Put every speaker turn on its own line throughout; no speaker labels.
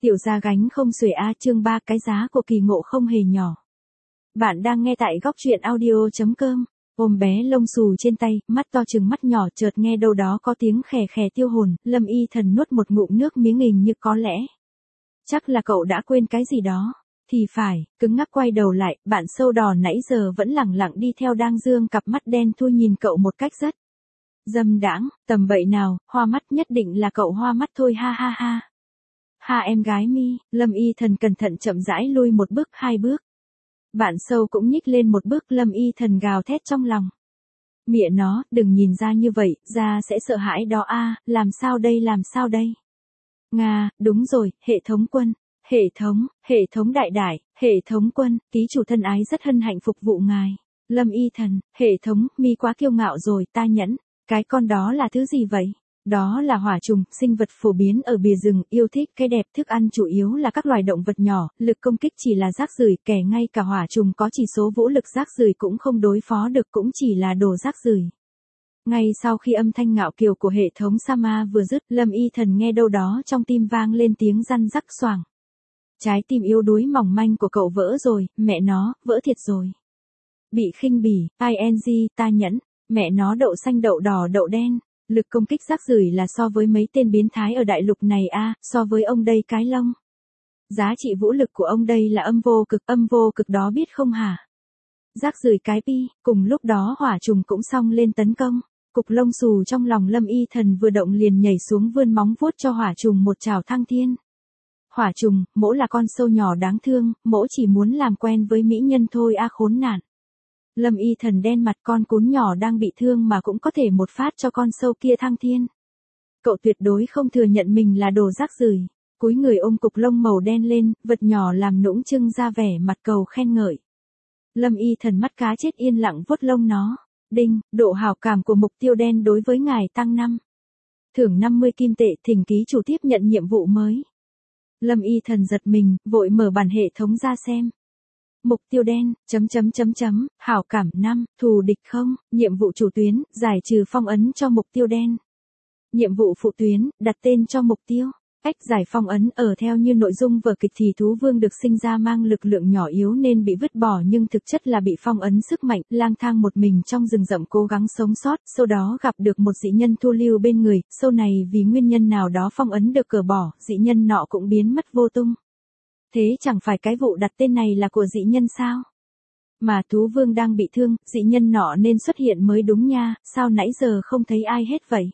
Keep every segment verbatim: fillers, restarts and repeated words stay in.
Tiểu gia gánh không xuể a chương ba cái giá của kỳ ngộ không hề nhỏ. Bạn đang nghe tại góc truyện audio.com. Ôm bé lông xù trên tay, mắt to trừng mắt nhỏ, chợt nghe đâu đó có tiếng khè khè tiêu hồn, Lâm Y Thần nuốt một ngụm nước miếng hình như có lẽ. Chắc là cậu đã quên cái gì đó. Thì phải, cứng ngắc quay đầu lại, bạn sâu đỏ nãy giờ vẫn lẳng lặng đi theo đang dương cặp mắt đen thui nhìn cậu một cách rất dâm đãng, tầm bậy nào, hoa mắt nhất định là cậu hoa mắt thôi ha ha ha. Ha em gái mi, Lâm Y Thần cẩn thận chậm rãi lui một bước hai bước. Bạn sâu cũng nhích lên một bước, Lâm Y Thần gào thét trong lòng. Mẹ nó, đừng nhìn ra như vậy, ra sẽ sợ hãi đó a, làm sao đây làm sao đây. Nga, đúng rồi, hệ thống quân, hệ thống, hệ thống đại đại, hệ thống quân, ký chủ thân ái rất hân hạnh phục vụ ngài. Lâm Y Thần, hệ thống, mi quá kiêu ngạo rồi, ta nhẫn, cái con đó là thứ gì vậy? Đó là hỏa trùng, sinh vật phổ biến ở bìa rừng, yêu thích cái đẹp, thức ăn chủ yếu là các loài động vật nhỏ, lực công kích chỉ là rác rưởi, kẻ ngay cả hỏa trùng có chỉ số vũ lực rác rưởi cũng không đối phó được, cũng chỉ là đồ rác rưởi. Ngay sau khi âm thanh ngạo kiều của hệ thống Sama vừa dứt, Lâm Y Thần nghe đâu đó trong tim vang lên tiếng răn rắc xoàng. Trái tim yếu đuối mỏng manh của cậu vỡ rồi, mẹ nó, vỡ thiệt rồi. Bị khinh bỉ, ing, ta nhẫn, mẹ nó đậu xanh đậu đỏ đậu đen. Lực công kích rác rưởi là so với mấy tên biến thái ở đại lục này a, à, so với ông đây cái lông. Giá trị vũ lực của ông đây là âm vô cực, âm vô cực đó biết không hả? Rác rưởi cái pi, cùng lúc đó hỏa trùng cũng xông lên tấn công. Cục lông xù trong lòng Lâm Y Thần vừa động liền nhảy xuống vươn móng vuốt cho hỏa trùng một trảo thăng thiên. Hỏa trùng, mỗ là con sâu nhỏ đáng thương, mỗ chỉ muốn làm quen với mỹ nhân thôi a, khốn nạn. Lâm Y Thần đen mặt, con cún nhỏ đang bị thương mà cũng có thể một phát cho con sâu kia thăng thiên. Cậu tuyệt đối không thừa nhận mình là đồ rác rưởi. Cúi người ôm cục lông màu đen lên, vật nhỏ làm nũng trưng ra vẻ mặt cầu khen ngợi. Lâm Y Thần mắt cá chết yên lặng vuốt lông nó. Đinh, độ hảo cảm của mục tiêu đen đối với ngài tăng năm. Thưởng năm mươi kim tệ, thỉnh ký chủ tiếp nhận nhiệm vụ mới. Lâm Y Thần giật mình, vội mở bản hệ thống ra xem. Mục tiêu đen, chấm chấm chấm chấm, hảo cảm năm, thù địch không, nhiệm vụ chủ tuyến, giải trừ phong ấn cho mục tiêu đen. Nhiệm vụ phụ tuyến, đặt tên cho mục tiêu. Cách giải phong ấn ở theo như nội dung vở kịch thì thú vương được sinh ra mang lực lượng nhỏ yếu nên bị vứt bỏ nhưng thực chất là bị phong ấn sức mạnh, lang thang một mình trong rừng rậm cố gắng sống sót, sau đó gặp được một dị nhân thu lưu bên người, sau này vì nguyên nhân nào đó phong ấn được cởi bỏ, dị nhân nọ cũng biến mất vô tung. Thế chẳng phải cái vụ đặt tên này là của dị nhân sao? Mà thú vương đang bị thương, dị nhân nọ nên xuất hiện mới đúng nha, sao nãy giờ không thấy ai hết vậy?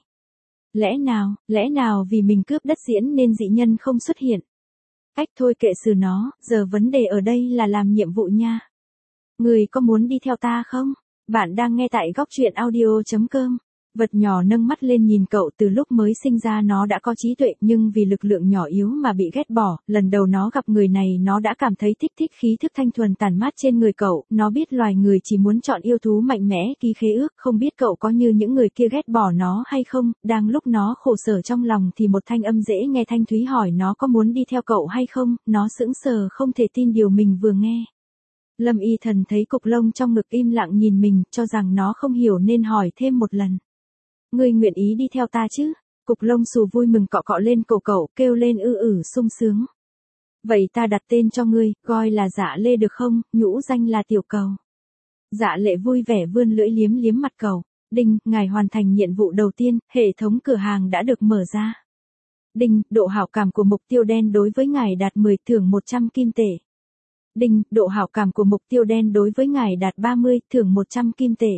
Lẽ nào, lẽ nào vì mình cướp đất diễn nên dị nhân không xuất hiện? Ách thôi kệ xử nó, giờ vấn đề ở đây là làm nhiệm vụ nha. Người có muốn đi theo ta không? Bạn đang nghe tại góc truyện audio.com. Vật nhỏ nâng mắt lên nhìn cậu, từ lúc mới sinh ra nó đã có trí tuệ nhưng vì lực lượng nhỏ yếu mà bị ghét bỏ, lần đầu nó gặp người này nó đã cảm thấy thích thích khí thức thanh thuần tản mát trên người cậu, nó biết loài người chỉ muốn chọn yêu thú mạnh mẽ ký khế ước, không biết cậu có như những người kia ghét bỏ nó hay không, đang lúc nó khổ sở trong lòng thì một thanh âm dễ nghe thanh thúy hỏi nó có muốn đi theo cậu hay không, nó sững sờ không thể tin điều mình vừa nghe. Lâm Y Thần thấy cục lông trong ngực im lặng nhìn mình, cho rằng nó không hiểu nên hỏi thêm một lần. Ngươi nguyện ý đi theo ta chứ? Cục lông xù vui mừng cọ cọ lên cổ cậu, kêu lên ư ử sung sướng. Vậy ta đặt tên cho ngươi, gọi là Dạ Lê được không, nhũ danh là Tiểu Cầu. Dạ Lệ vui vẻ vươn lưỡi liếm liếm mặt cậu. Đinh, ngài hoàn thành nhiệm vụ đầu tiên, hệ thống cửa hàng đã được mở ra. Đinh, độ hảo cảm của mục tiêu đen đối với ngài đạt mười, thưởng một trăm kim tệ. Đinh, độ hảo cảm của mục tiêu đen đối với ngài đạt ba mươi, thưởng một trăm kim tệ.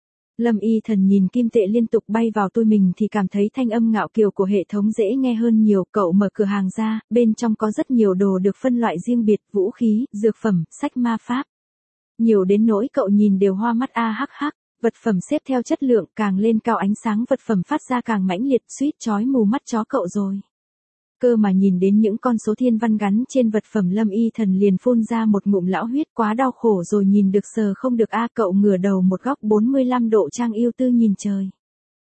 Lâm Y Thần nhìn kim tệ liên tục bay vào tôi mình thì cảm thấy thanh âm ngạo kiều của hệ thống dễ nghe hơn nhiều. Cậu mở cửa hàng ra, bên trong có rất nhiều đồ được phân loại riêng biệt, vũ khí, dược phẩm, sách ma pháp. Nhiều đến nỗi cậu nhìn đều hoa mắt a hắc hắc, vật phẩm xếp theo chất lượng càng lên cao ánh sáng vật phẩm phát ra càng mãnh liệt, suýt chói mù mắt chó cậu rồi. Cơ mà nhìn đến những con số thiên văn gắn trên vật phẩm Lâm Y Thần liền phun ra một ngụm lão huyết, quá đau khổ rồi, nhìn được sờ không được a. Cậu ngửa đầu một góc bốn mươi lăm độ trang yêu tư nhìn trời.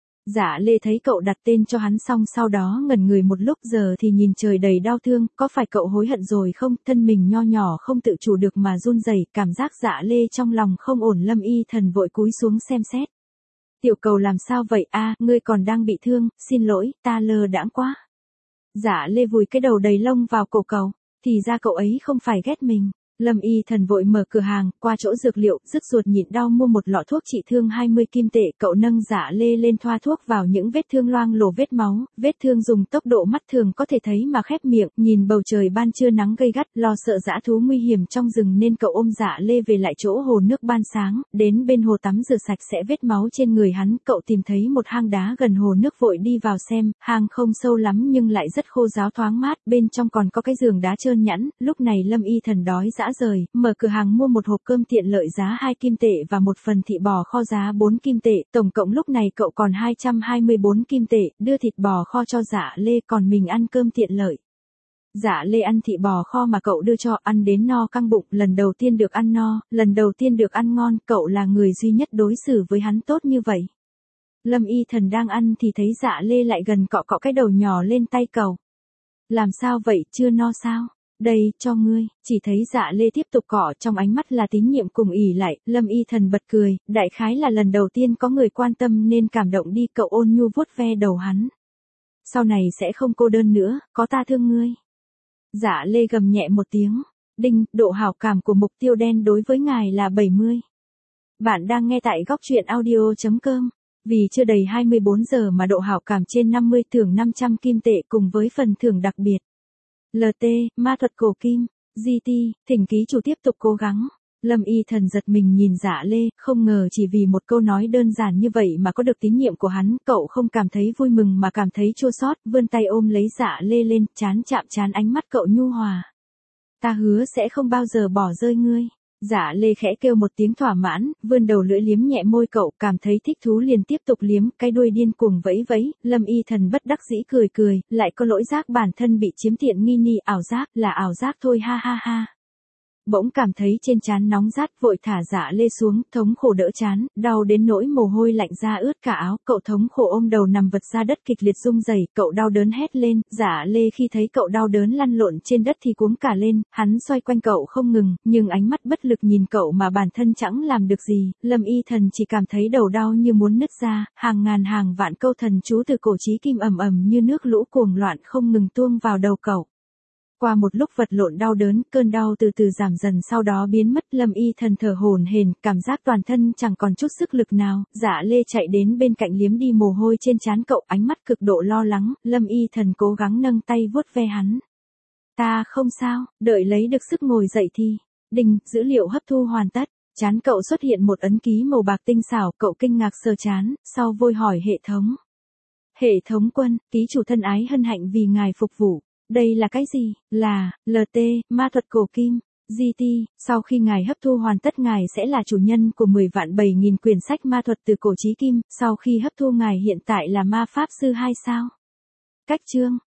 Dạ Lê thấy cậu đặt tên cho hắn xong sau đó ngẩn người một lúc, giờ thì nhìn trời đầy đau thương, có phải cậu hối hận rồi không? Thân mình nho nhỏ không tự chủ được mà run rẩy, cảm giác Dạ Lê trong lòng không ổn. Lâm Y Thần vội cúi xuống xem xét. Tiểu Cầu làm sao vậy a, ngươi còn đang bị thương, xin lỗi, ta lơ đãng quá. Dạ Lê vùi cái đầu đầy lông vào cổ cậu, thì ra cậu ấy không phải ghét mình. Lâm Y Thần vội mở cửa hàng, qua chỗ dược liệu, rứt ruột nhịn đau mua một lọ thuốc trị thương hai mươi kim tệ, cậu nâng Dạ Lê lên thoa thuốc vào những vết thương loang lổ vết máu, vết thương dùng tốc độ mắt thường có thể thấy mà khép miệng, nhìn bầu trời ban trưa nắng gay gắt, lo sợ dã thú nguy hiểm trong rừng nên cậu ôm Dạ Lê về lại chỗ hồ nước ban sáng, đến bên hồ tắm rửa sạch sẽ vết máu trên người hắn, cậu tìm thấy một hang đá gần hồ nước vội đi vào xem, hang không sâu lắm nhưng lại rất khô ráo thoáng mát, bên trong còn có cái giường đá trơn nhẵn, lúc này Lâm Y Thần đói dã rời, mở cửa hàng mua một hộp cơm tiện lợi giá hai kim tệ và một phần thịt bò kho giá bốn kim tệ, tổng cộng lúc này cậu còn hai trăm hai mươi bốn kim tệ, đưa thịt bò kho cho Dạ Lê còn mình ăn cơm tiện lợi. Dạ Lê ăn thịt bò kho mà cậu đưa cho, ăn đến no căng bụng, lần đầu tiên được ăn no, lần đầu tiên được ăn ngon, cậu là người duy nhất đối xử với hắn tốt như vậy. Lâm Y Thần đang ăn thì thấy Dạ Lê lại gần cọ cọ cái đầu nhỏ lên tay cậu. Làm sao vậy, chưa no sao? Đây, cho ngươi, chỉ thấy Dạ Lê tiếp tục cọ, trong ánh mắt là tín nhiệm cùng ỉ lại, Lâm Y Thần bật cười, đại khái là lần đầu tiên có người quan tâm nên cảm động đi, cậu ôn nhu vuốt ve đầu hắn. Sau này sẽ không cô đơn nữa, có ta thương ngươi. Dạ Lê gầm nhẹ một tiếng, đinh, độ hảo cảm của mục tiêu đen đối với ngài là bảy mươi. Bạn đang nghe tại góc truyện audio chấm com. Vì chưa đầy hai mươi bốn giờ mà độ hảo cảm trên năm mươi, thưởng năm trăm kim tệ cùng với phần thưởng đặc biệt. lờ tê, ma thuật cổ kim, giê tê, thỉnh ký chủ tiếp tục cố gắng. Lâm Y Thần giật mình nhìn Dạ Lê, không ngờ chỉ vì một câu nói đơn giản như vậy mà có được tín nhiệm của hắn, cậu không cảm thấy vui mừng mà cảm thấy chua xót, vươn tay ôm lấy Dạ Lê lên, trán chạm trán, ánh mắt cậu nhu hòa. Ta hứa sẽ không bao giờ bỏ rơi ngươi. Dạ Lê khẽ kêu một tiếng thỏa mãn, vươn đầu lưỡi liếm nhẹ môi cậu, cảm thấy thích thú liền tiếp tục liếm, cái đuôi điên cuồng vẫy vẫy, Lâm Y Thần bất đắc dĩ cười cười, lại có lỗi giác bản thân bị chiếm tiện nghi ni, ảo giác, là ảo giác thôi ha ha ha. Bỗng cảm thấy trên trán nóng rát, vội thả Dạ Lê xuống, thống khổ đỡ trán, đau đến nỗi mồ hôi lạnh ra ướt cả áo, cậu thống khổ ôm đầu nằm vật ra đất kịch liệt rung rẩy, cậu đau đớn hét lên, Dạ Lê khi thấy cậu đau đớn lăn lộn trên đất thì cuống cả lên, hắn xoay quanh cậu không ngừng, nhưng ánh mắt bất lực nhìn cậu mà bản thân chẳng làm được gì, Lâm Y Thần chỉ cảm thấy đầu đau như muốn nứt ra, hàng ngàn hàng vạn câu thần chú từ cổ chí kim ầm ầm như nước lũ cuồng loạn không ngừng tuông vào đầu cậu. Qua một lúc vật lộn đau đớn, cơn đau từ từ giảm dần sau đó biến mất, Lâm Y Thần thở hổn hển, cảm giác toàn thân chẳng còn chút sức lực nào, Dạ Lê chạy đến bên cạnh liếm đi mồ hôi trên trán cậu, ánh mắt cực độ lo lắng, Lâm Y Thần cố gắng nâng tay vuốt ve hắn. Ta không sao, đợi lấy được sức ngồi dậy thì, đinh, dữ liệu hấp thu hoàn tất, trán cậu xuất hiện một ấn ký màu bạc tinh xảo, cậu kinh ngạc sờ trán, sau vội hỏi hệ thống. Hệ thống quân, ký chủ thân ái hân hạnh vì ngài phục vụ. Đây là cái gì? Là, lờ tê, ma thuật cổ kim, giê tê, sau khi ngài hấp thu hoàn tất ngài sẽ là chủ nhân của mười vạn bảy nghìn quyển sách ma thuật từ cổ chí kim, sau khi hấp thu ngài hiện tại là ma pháp sư hai sao. Cách chương,